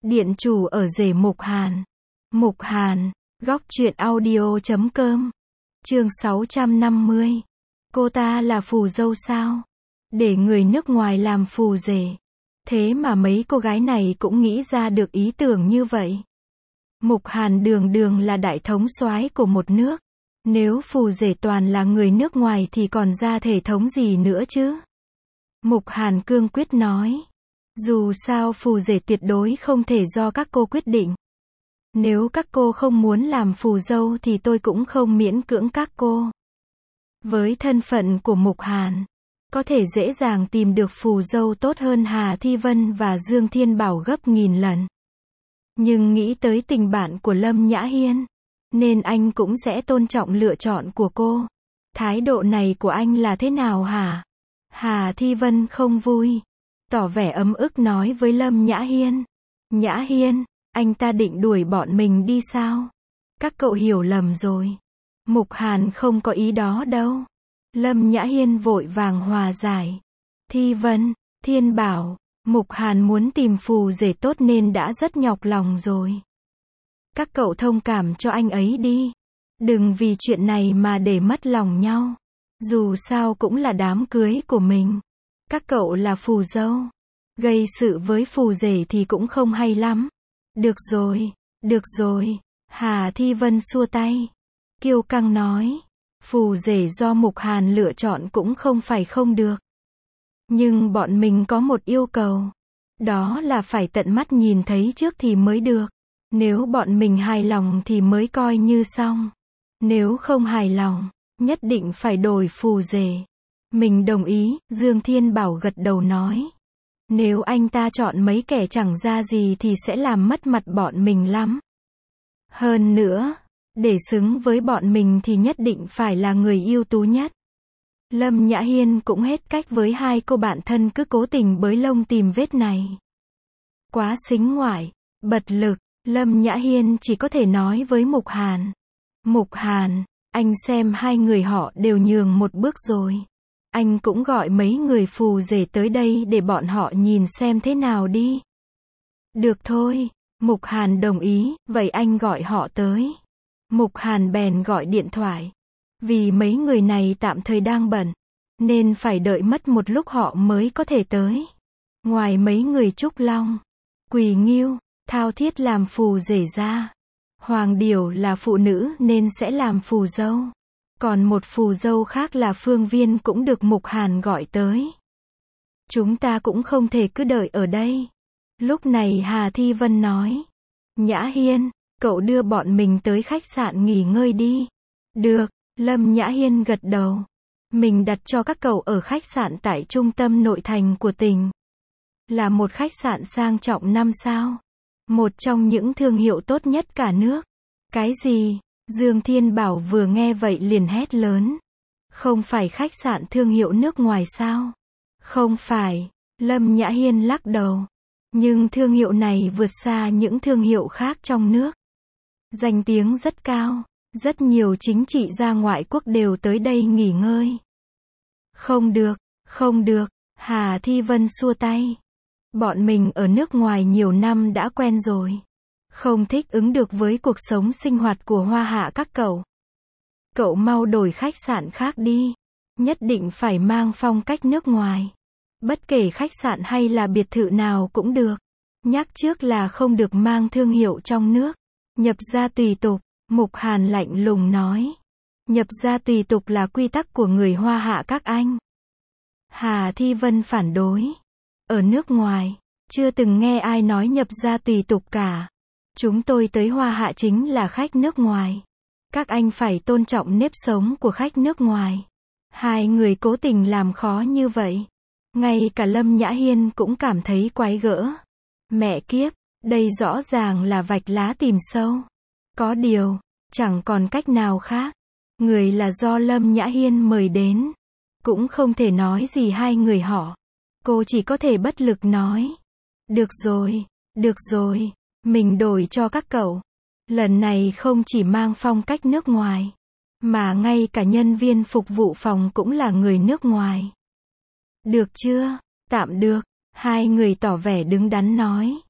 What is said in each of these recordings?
Điện chủ ở rể Mục Hàn. Mục Hàn, góc truyện audio.com. Chương 650. Cô ta là phù dâu sao? Để người nước ngoài làm phù rể. Thế mà mấy cô gái này cũng nghĩ ra được ý tưởng như vậy. Mục Hàn đường đường là đại thống soái của một nước. Nếu phù rể toàn là người nước ngoài thì còn ra thể thống gì nữa chứ? Mục Hàn cương quyết nói. Dù sao phù rể tuyệt đối không thể do các cô quyết định. Nếu các cô không muốn làm phù dâu thì tôi cũng không miễn cưỡng các cô. Với thân phận của Mục Hàn, có thể dễ dàng tìm được phù dâu tốt hơn Hà Thi Vân và Dương Thiên Bảo gấp nghìn lần. Nhưng nghĩ tới tình bạn của Lâm Nhã Hiên, nên anh cũng sẽ tôn trọng lựa chọn của cô. Thái độ này của anh là thế nào hả? Hà Thi Vân không vui, tỏ vẻ ấm ức nói với Lâm Nhã Hiên. Nhã Hiên, anh ta định đuổi bọn mình đi sao? Các cậu hiểu lầm rồi. Mục Hàn không có ý đó đâu. Lâm Nhã Hiên vội vàng hòa giải. Thi Vân, Thiên Bảo, Mục Hàn muốn tìm phù rể tốt nên đã rất nhọc lòng rồi. Các cậu thông cảm cho anh ấy đi. Đừng vì chuyện này mà để mất lòng nhau. Dù sao cũng là đám cưới của mình. Các cậu là phù dâu. Gây sự với phù rể thì cũng không hay lắm. Được rồi. Hà Thi Vân xua tay. Kiêu căng nói. Phù rể do Mục Hàn lựa chọn cũng không phải không được. Nhưng bọn mình có một yêu cầu. Đó là phải tận mắt nhìn thấy trước thì mới được. Nếu bọn mình hài lòng thì mới coi như xong. Nếu không hài lòng, nhất định phải đổi phù rể. Mình đồng ý, Dương Thiên Bảo gật đầu nói. Nếu anh ta chọn mấy kẻ chẳng ra gì thì sẽ làm mất mặt bọn mình lắm. Hơn nữa, để xứng với bọn mình thì nhất định phải là người ưu tú nhất. Lâm Nhã Hiên cũng hết cách với hai cô bạn thân cứ cố tình bới lông tìm vết này. Quá xính ngoại, bật lực, Lâm Nhã Hiên chỉ có thể nói với Mục Hàn. Mục Hàn, anh xem hai người họ đều nhường một bước rồi. Anh cũng gọi mấy người phù rể tới đây để bọn họ nhìn xem thế nào đi. Được thôi, Mục Hàn đồng ý, vậy anh gọi họ tới. Mục Hàn bèn gọi điện thoại. Vì mấy người này tạm thời đang bận, nên phải đợi mất một lúc họ mới có thể tới. Ngoài mấy người Trúc Long, Quỳ Nghiêu, Thao Thiết làm phù rể ra, Hoàng Điểu là phụ nữ nên sẽ làm phù dâu. Còn một phù dâu khác là Phương Viên cũng được Mục Hàn gọi tới. Chúng ta cũng không thể cứ đợi ở đây. Lúc này Hà Thi Vân nói. Nhã Hiên, cậu đưa bọn mình tới khách sạn nghỉ ngơi đi. Được, Lâm Nhã Hiên gật đầu. Mình đặt cho các cậu ở khách sạn tại trung tâm nội thành của tỉnh. Là một khách sạn sang trọng 5 sao. Một trong những thương hiệu tốt nhất cả nước. Cái gì? Dương Thiên Bảo vừa nghe vậy liền hét lớn. Không phải khách sạn thương hiệu nước ngoài sao? Không phải. Lâm Nhã Hiên lắc đầu. Nhưng thương hiệu này vượt xa những thương hiệu khác trong nước. Danh tiếng rất cao. Rất nhiều chính trị gia ngoại quốc đều tới đây nghỉ ngơi. Không được. Hà Thi Vân xua tay. Bọn mình ở nước ngoài nhiều năm đã quen rồi. Không thích ứng được với cuộc sống sinh hoạt của Hoa Hạ các cậu. Cậu mau đổi khách sạn khác đi. Nhất định phải mang phong cách nước ngoài. Bất kể khách sạn hay là biệt thự nào cũng được. Nhắc trước là không được mang thương hiệu trong nước. Nhập gia tùy tục, Mục Hàn lạnh lùng nói. Nhập gia tùy tục là quy tắc của người Hoa Hạ các anh. Hà Thi Vân phản đối. Ở nước ngoài, chưa từng nghe ai nói nhập gia tùy tục cả. Chúng tôi tới Hoa Hạ chính là khách nước ngoài. Các anh phải tôn trọng nếp sống của khách nước ngoài. Hai người cố tình làm khó như vậy. Ngay cả Lâm Nhã Hiên cũng cảm thấy quái gở. Mẹ kiếp, đây rõ ràng là vạch lá tìm sâu. Có điều, chẳng còn cách nào khác. Người là do Lâm Nhã Hiên mời đến. Cũng không thể nói gì hai người họ. Cô chỉ có thể bất lực nói. Được rồi. Mình đổi cho các cậu. Lần này không chỉ mang phong cách nước ngoài, mà ngay cả nhân viên phục vụ phòng cũng là người nước ngoài. Được chưa? Tạm được. Hai người tỏ vẻ đứng đắn nói.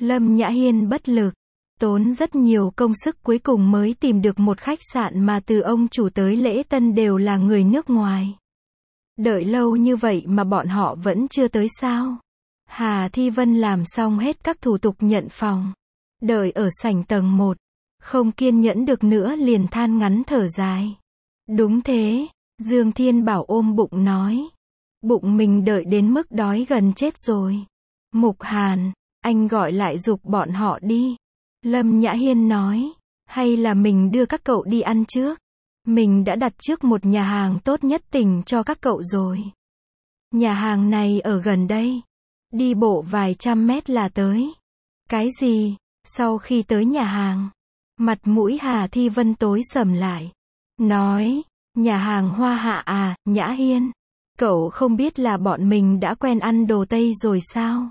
Lâm Nhã Hiên bất lực. Tốn rất nhiều công sức cuối cùng mới tìm được một khách sạn mà từ ông chủ tới lễ tân đều là người nước ngoài. Đợi lâu như vậy mà bọn họ vẫn chưa tới sao? Hà Thi Vân làm xong hết các thủ tục nhận phòng. Đợi ở sảnh tầng 1. Không kiên nhẫn được nữa liền than ngắn thở dài. Đúng thế, Dương Thiên Bảo ôm bụng nói. Bụng mình đợi đến mức đói gần chết rồi. Mục Hàn, anh gọi lại giục bọn họ đi. Lâm Nhã Hiên nói, hay là mình đưa các cậu đi ăn trước. Mình đã đặt trước một nhà hàng tốt nhất tỉnh cho các cậu rồi. Nhà hàng này ở gần đây. Đi bộ vài trăm mét là tới. Cái gì? Sau khi tới nhà hàng, mặt mũi Hà Thi Vân tối sầm lại. Nói, nhà hàng Hoa Hạ à, Nhã Hiên. Cậu không biết là bọn mình đã quen ăn đồ Tây rồi sao?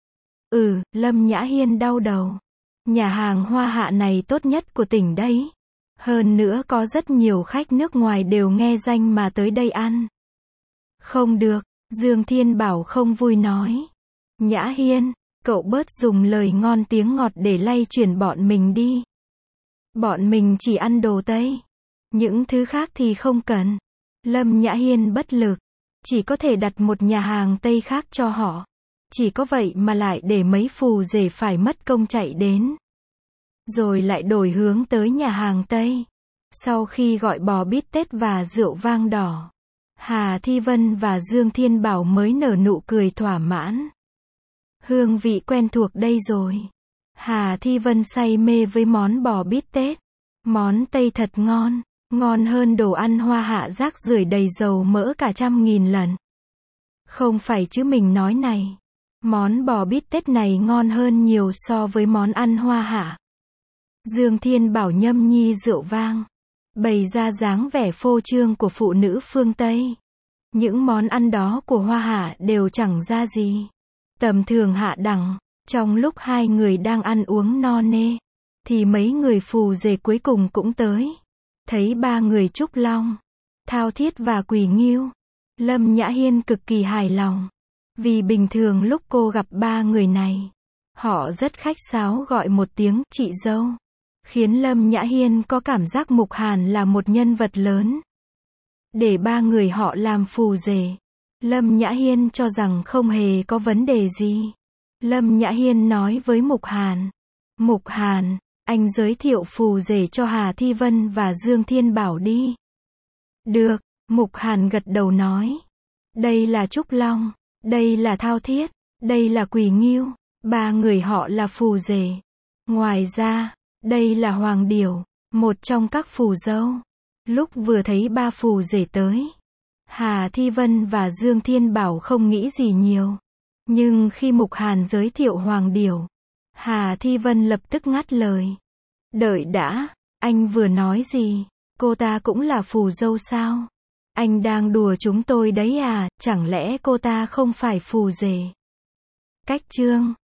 Lâm Nhã Hiên đau đầu. Nhà hàng Hoa Hạ này tốt nhất của tỉnh đấy. Hơn nữa có rất nhiều khách nước ngoài đều nghe danh mà tới đây ăn. Không được, Dương Thiên Bảo không vui nói. Nhã Hiên, cậu bớt dùng lời ngon tiếng ngọt để lay chuyển bọn mình đi. Bọn mình chỉ ăn đồ Tây. Những thứ khác thì không cần. Lâm Nhã Hiên bất lực. Chỉ có thể đặt một nhà hàng Tây khác cho họ. Chỉ có vậy mà lại để mấy phù rể phải mất công chạy đến. Rồi lại đổi hướng tới nhà hàng Tây. Sau khi gọi bò bít tết và rượu vang đỏ, Hà Thi Vân và Dương Thiên Bảo mới nở nụ cười thỏa mãn. Hương vị quen thuộc đây rồi. Hà Thi Vân say mê với món bò bít tết. Món Tây thật ngon, ngon hơn đồ ăn Hoa Hạ rác rưởi đầy dầu mỡ cả 100.000 lần. Không phải chứ mình nói này. Món bò bít tết này ngon hơn nhiều so với món ăn Hoa Hạ. Dương Thiên Bảo nhâm nhi rượu vang, bày ra dáng vẻ phô trương của phụ nữ phương Tây. Những món ăn đó của Hoa Hạ đều chẳng ra gì. Tầm thường hạ đẳng. Trong lúc hai người đang ăn uống no nê, thì mấy người phù rể cuối cùng cũng tới. Thấy ba người Trúc Long, Thao Thiết và Quỳ Nghiêu, Lâm Nhã Hiên cực kỳ hài lòng. Vì bình thường lúc cô gặp ba người này, họ rất khách sáo gọi một tiếng chị dâu. Khiến Lâm Nhã Hiên có cảm giác Mục Hàn là một nhân vật lớn. Để ba người họ làm phù rể, Lâm Nhã Hiên cho rằng không hề có vấn đề gì. Lâm Nhã Hiên nói với Mục Hàn. Mục Hàn, anh giới thiệu phù rể cho Hà Thi Vân và Dương Thiên Bảo đi. Được, Mục Hàn gật đầu nói. Đây là Trúc Long, đây là Thao Thiết, đây là Quỳ Nghiêu, ba người họ là phù rể. Ngoài ra, đây là Hoàng Điểu, một trong các phù dâu. Lúc vừa thấy ba phù rể tới, Hà Thi Vân và Dương Thiên Bảo không nghĩ gì nhiều. Nhưng khi Mục Hàn giới thiệu Hoàng Điểu, Hà Thi Vân lập tức ngắt lời. Đợi đã, anh vừa nói gì? Cô ta cũng là phù dâu sao? Anh đang đùa chúng tôi đấy à, chẳng lẽ cô ta không phải phù rể? Cách chương